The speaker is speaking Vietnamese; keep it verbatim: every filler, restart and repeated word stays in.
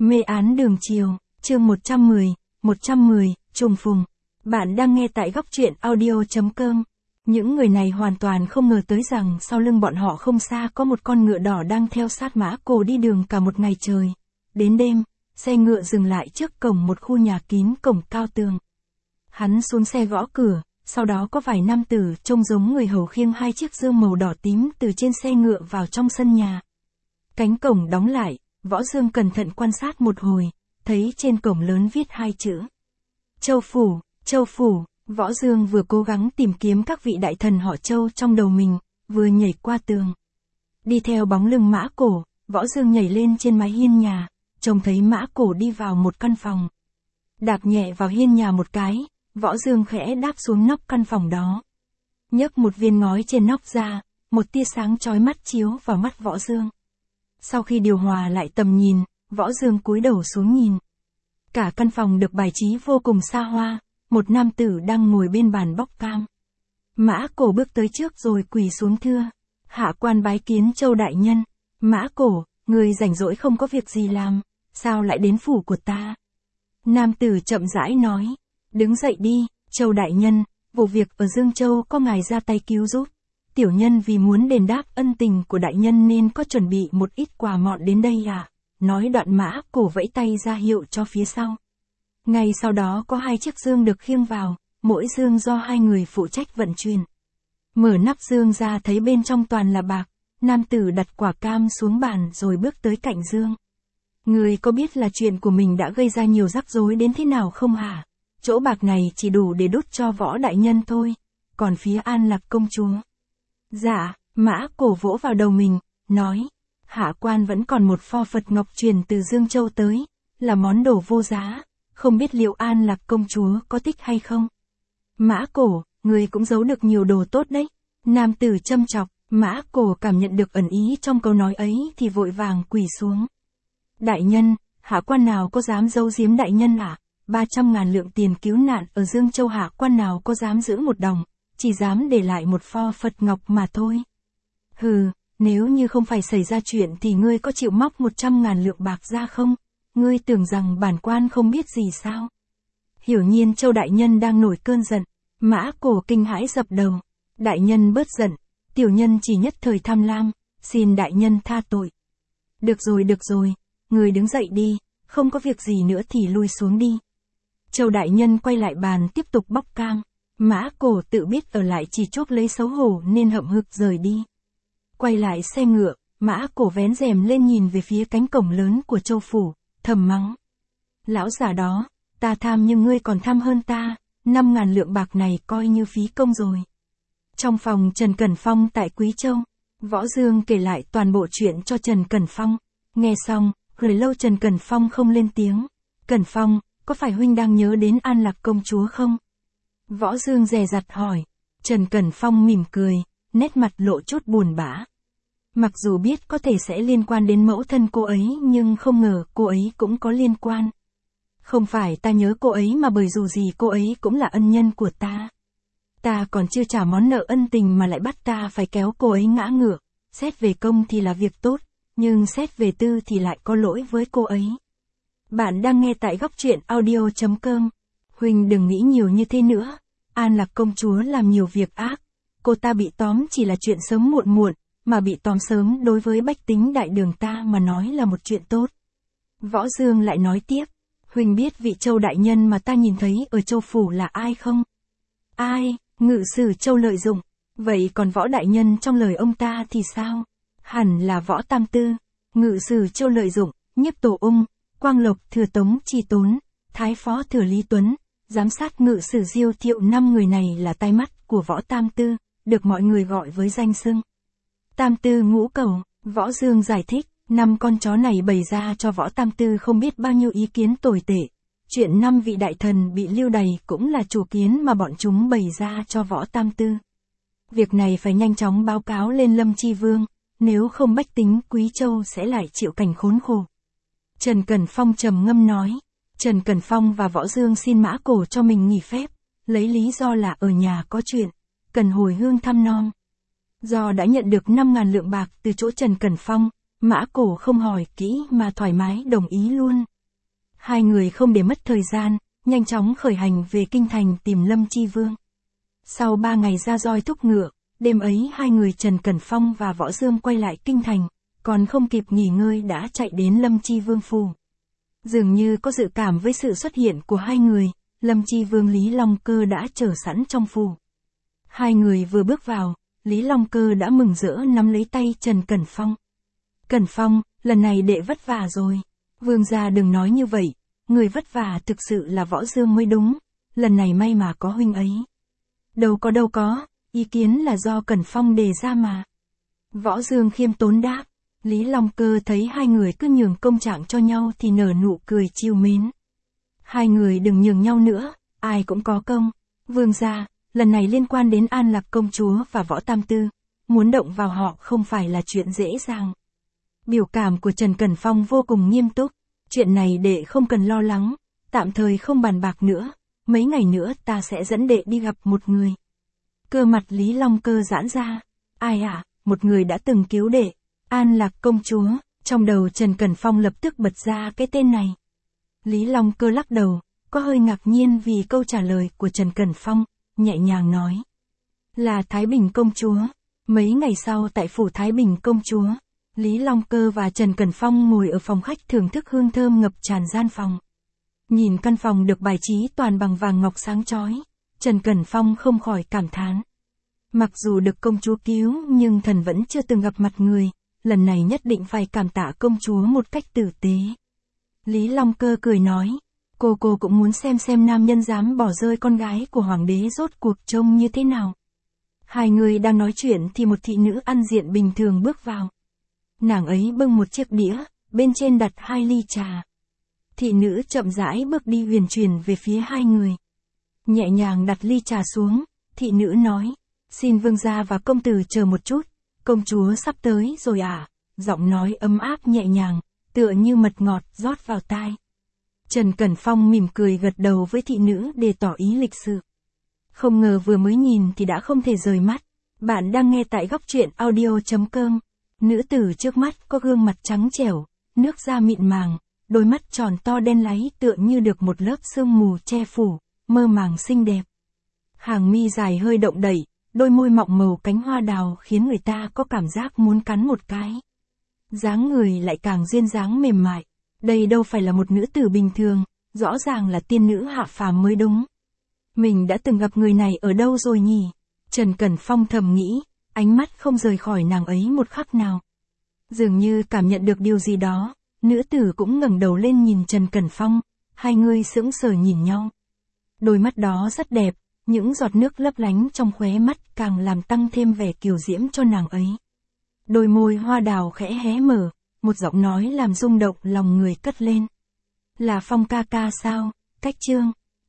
Mê án đường chiều, chương một trăm mười, một trăm mười, trùng phùng. Bạn đang nghe tại góc truyện audio chấm com. Những người này hoàn toàn không ngờ tới rằng sau lưng bọn họ không xa có một con ngựa đỏ đang theo sát Mã Cổ đi đường cả một ngày trời. Đến đêm, xe ngựa dừng lại trước cổng một khu nhà kín cổng cao tường. Hắn xuống xe gõ cửa, sau đó có vài nam tử trông giống người hầu khiêng hai chiếc dương màu đỏ tím từ trên xe ngựa vào trong sân nhà. Cánh cổng đóng lại, Võ Dương cẩn thận quan sát một hồi, thấy trên cổng lớn viết hai chữ. Châu Phủ, Châu Phủ. Võ Dương vừa cố gắng tìm kiếm các vị đại thần họ Châu trong đầu mình, vừa nhảy qua tường. Đi theo bóng lưng Mã Cổ, Võ Dương nhảy lên trên mái hiên nhà, trông thấy Mã Cổ đi vào một căn phòng. Đạp nhẹ vào hiên nhà một cái, Võ Dương khẽ đáp xuống nóc căn phòng đó. Nhấc một viên ngói trên nóc ra, một tia sáng chói mắt chiếu vào mắt Võ Dương. Sau khi điều hòa lại tầm nhìn, Võ Dương cúi đầu xuống nhìn. Cả căn phòng được bài trí vô cùng xa hoa, một nam tử đang ngồi bên bàn bóc cam. Mã Cổ bước tới trước rồi quỳ xuống thưa. Hạ quan bái kiến Châu đại nhân. Mã Cổ, người rảnh rỗi không có việc gì làm, sao lại đến phủ của ta? Nam tử chậm rãi nói. Đứng dậy đi, Châu đại nhân, vụ việc ở Dương Châu có ngài ra tay cứu giúp. Tiểu nhân vì muốn đền đáp ân tình của đại nhân nên có chuẩn bị một ít quà mọn đến đây à? Nói đoạn Mã Cổ vẫy tay ra hiệu cho phía sau. Ngay sau đó có hai chiếc dương được khiêng vào, mỗi dương do hai người phụ trách vận chuyển. Mở nắp dương ra thấy bên trong toàn là bạc, nam tử đặt quả cam xuống bàn rồi bước tới cạnh dương. Người có biết là chuyện của mình đã gây ra nhiều rắc rối đến thế nào không hả? Chỗ bạc này chỉ đủ để đút cho Võ đại nhân thôi, còn phía An Lạc công chúa. Dạ, Mã Cổ vỗ vào đầu mình, nói, hạ quan vẫn còn một pho Phật ngọc truyền từ Dương Châu tới, là món đồ vô giá, không biết liệu An Lạc công chúa có thích hay không? Mã Cổ, người cũng giấu được nhiều đồ tốt đấy. Nam tử châm chọc, Mã Cổ cảm nhận được ẩn ý trong câu nói ấy thì vội vàng quỳ xuống. Đại nhân, hạ quan nào có dám giấu giếm đại nhân ạ? À? ba trăm ngàn lượng tiền cứu nạn ở Dương Châu hạ quan nào có dám giữ một đồng, chỉ dám để lại một pho Phật ngọc mà thôi. Hừ, nếu như không phải xảy ra chuyện thì ngươi có chịu móc một trăm ngàn lượng bạc ra không? Ngươi tưởng rằng bản quan không biết gì sao? Hiểu nhiên Châu đại nhân đang nổi cơn giận. Mã Cổ kinh hãi dập đầu. Đại nhân bớt giận, tiểu nhân chỉ nhất thời tham lam, xin đại nhân tha tội. Được rồi được rồi, người đứng dậy đi, không có việc gì nữa thì lui xuống đi. Châu đại nhân quay lại bàn tiếp tục bóc cam. Mã Cổ tự biết ở lại chỉ chuốc lấy xấu hổ nên hậm hực rời đi. Quay lại xe ngựa, Mã Cổ vén rèm lên nhìn về phía cánh cổng lớn của Châu phủ, thầm mắng. Lão già đó, ta tham nhưng ngươi còn tham hơn ta, năm ngàn lượng bạc này coi như phí công rồi. Trong phòng Trần Cẩn Phong tại Quý Châu, Võ Dương kể lại toàn bộ chuyện cho Trần Cẩn Phong. Nghe xong, hồi lâu Trần Cẩn Phong không lên tiếng. Cẩn Phong, có phải huynh đang nhớ đến An Lạc công chúa không? Võ Dương dè dặt hỏi. Trần Cẩn Phong mỉm cười, nét mặt lộ chút buồn bã. Mặc dù biết có thể sẽ liên quan đến mẫu thân cô ấy nhưng không ngờ cô ấy cũng có liên quan. Không phải ta nhớ cô ấy mà bởi dù gì cô ấy cũng là ân nhân của ta. Ta còn chưa trả món nợ ân tình mà lại bắt ta phải kéo cô ấy ngã ngựa. Xét về công thì là việc tốt, nhưng xét về tư thì lại có lỗi với cô ấy. Bạn đang nghe tại góc truyện audio chấm com. Huynh đừng nghĩ nhiều như thế nữa. An Lạc công chúa làm nhiều việc ác. Cô ta bị tóm chỉ là chuyện sớm muộn muộn, mà bị tóm sớm đối với bách tính đại đường ta mà nói là một chuyện tốt. Võ Dương lại nói tiếp. Huynh biết vị Châu đại nhân mà ta nhìn thấy ở Châu phủ là ai không? Ai? Ngự sử Châu Lợi Dụng. Vậy còn Võ đại nhân trong lời ông ta thì sao? Hẳn là Võ Tam Tư. Ngự sử Châu Lợi Dụng, Nhiếp Tổ Ung, Quang Lộc Thừa Tống Chi Tốn, Thái Phó Thừa Lý Tuấn, giám sát ngự sử Diêu Thiệu, năm người này là tai mắt của Võ Tam Tư, được mọi người gọi với danh xưng Tam Tư Ngũ Cầu. Võ Dương giải thích. Năm con chó này bày ra cho Võ Tam Tư không biết bao nhiêu ý kiến tồi tệ. Chuyện năm vị đại thần bị lưu đày cũng là chủ kiến mà bọn chúng bày ra cho Võ Tam Tư. Việc này phải nhanh chóng báo cáo lên Lâm Chi Vương, nếu không bách tính Quý Châu sẽ lại chịu cảnh khốn khổ. Trần Cẩn Phong trầm ngâm nói. Trần Cẩn Phong và Võ Dương xin Mã Cổ cho mình nghỉ phép, lấy lý do là ở nhà có chuyện, cần hồi hương thăm nom. Do đã nhận được năm ngàn lượng bạc từ chỗ Trần Cẩn Phong, Mã Cổ không hỏi kỹ mà thoải mái đồng ý luôn. Hai người không để mất thời gian, nhanh chóng khởi hành về kinh thành tìm Lâm Chi Vương. Sau ba ngày ra roi thúc ngựa, đêm ấy hai người Trần Cẩn Phong và Võ Dương quay lại kinh thành, còn không kịp nghỉ ngơi đã chạy đến Lâm Chi Vương phủ. Dường như có dự cảm với sự xuất hiện của hai người, Lâm Chi Vương Lý Long Cơ đã chờ sẵn trong phủ. Hai người vừa bước vào, Lý Long Cơ đã mừng rỡ nắm lấy tay Trần Cẩn Phong. Cẩn Phong, lần này đệ vất vả rồi. Vương gia đừng nói như vậy, người vất vả thực sự là Võ Dương mới đúng, lần này may mà có huynh ấy. Đâu có đâu có, ý kiến là do Cẩn Phong đề ra mà. Võ Dương khiêm tốn đáp. Lý Long Cơ thấy hai người cứ nhường công trạng cho nhau thì nở nụ cười trìu mến. Hai người đừng nhường nhau nữa, ai cũng có công. Vương gia, lần này liên quan đến An Lạc công chúa và Võ Tam Tư, muốn động vào họ không phải là chuyện dễ dàng. Biểu cảm của Trần Cẩn Phong vô cùng nghiêm túc, chuyện này đệ không cần lo lắng, tạm thời không bàn bạc nữa, mấy ngày nữa ta sẽ dẫn đệ đi gặp một người. Cơ mặt Lý Long Cơ giãn ra, ai ạ, à, một người đã từng cứu đệ. An Lạc công chúa, trong đầu Trần Cẩn Phong lập tức bật ra cái tên này. Lý Long Cơ lắc đầu, có hơi ngạc nhiên vì câu trả lời của Trần Cẩn Phong, nhẹ nhàng nói. Là Thái Bình công chúa. Mấy ngày sau tại phủ Thái Bình công chúa, Lý Long Cơ và Trần Cẩn Phong ngồi ở phòng khách thưởng thức hương thơm ngập tràn gian phòng. Nhìn căn phòng được bài trí toàn bằng vàng ngọc sáng chói, Trần Cẩn Phong không khỏi cảm thán. Mặc dù được công chúa cứu nhưng thần vẫn chưa từng gặp mặt người. Lần này nhất định phải cảm tạ công chúa một cách tử tế. Lý Long Cơ cười nói, cô cô cũng muốn xem xem nam nhân dám bỏ rơi con gái của hoàng đế rốt cuộc trông như thế nào. Hai người đang nói chuyện thì một thị nữ ăn diện bình thường bước vào. Nàng ấy bưng một chiếc đĩa, bên trên đặt hai ly trà. Thị nữ chậm rãi bước đi huyền chuyển về phía hai người. Nhẹ nhàng đặt ly trà xuống, thị nữ nói, xin vương gia và công tử chờ một chút. Công chúa sắp tới rồi à, giọng nói ấm áp nhẹ nhàng, tựa như mật ngọt rót vào tai. Trần Cẩn Phong mỉm cười gật đầu với thị nữ để tỏ ý lịch sự. Không ngờ vừa mới nhìn thì đã không thể rời mắt. Bạn đang nghe tại góc truyện audio chấm com. Nữ tử trước mắt có gương mặt trắng trẻo, nước da mịn màng, đôi mắt tròn to đen láy tựa như được một lớp sương mù che phủ, mơ màng xinh đẹp. Hàng mi dài hơi động đẩy. Đôi môi mọng màu cánh hoa đào khiến người ta có cảm giác muốn cắn một cái. Dáng người lại càng duyên dáng mềm mại. Đây đâu phải là một nữ tử bình thường, rõ ràng là tiên nữ hạ phàm mới đúng. Mình đã từng gặp người này ở đâu rồi nhỉ? Trần Cẩn Phong thầm nghĩ, ánh mắt không rời khỏi nàng ấy một khắc nào. Dường như cảm nhận được điều gì đó, nữ tử cũng ngẩng đầu lên nhìn Trần Cẩn Phong, hai người sững sờ nhìn nhau. Đôi mắt đó rất đẹp. Những giọt nước lấp lánh trong khóe mắt càng làm tăng thêm vẻ kiều diễm cho nàng ấy. Đôi môi hoa đào khẽ hé mở, một giọng nói làm rung động lòng người cất lên. Là Phong ca ca sao, Cách Trương.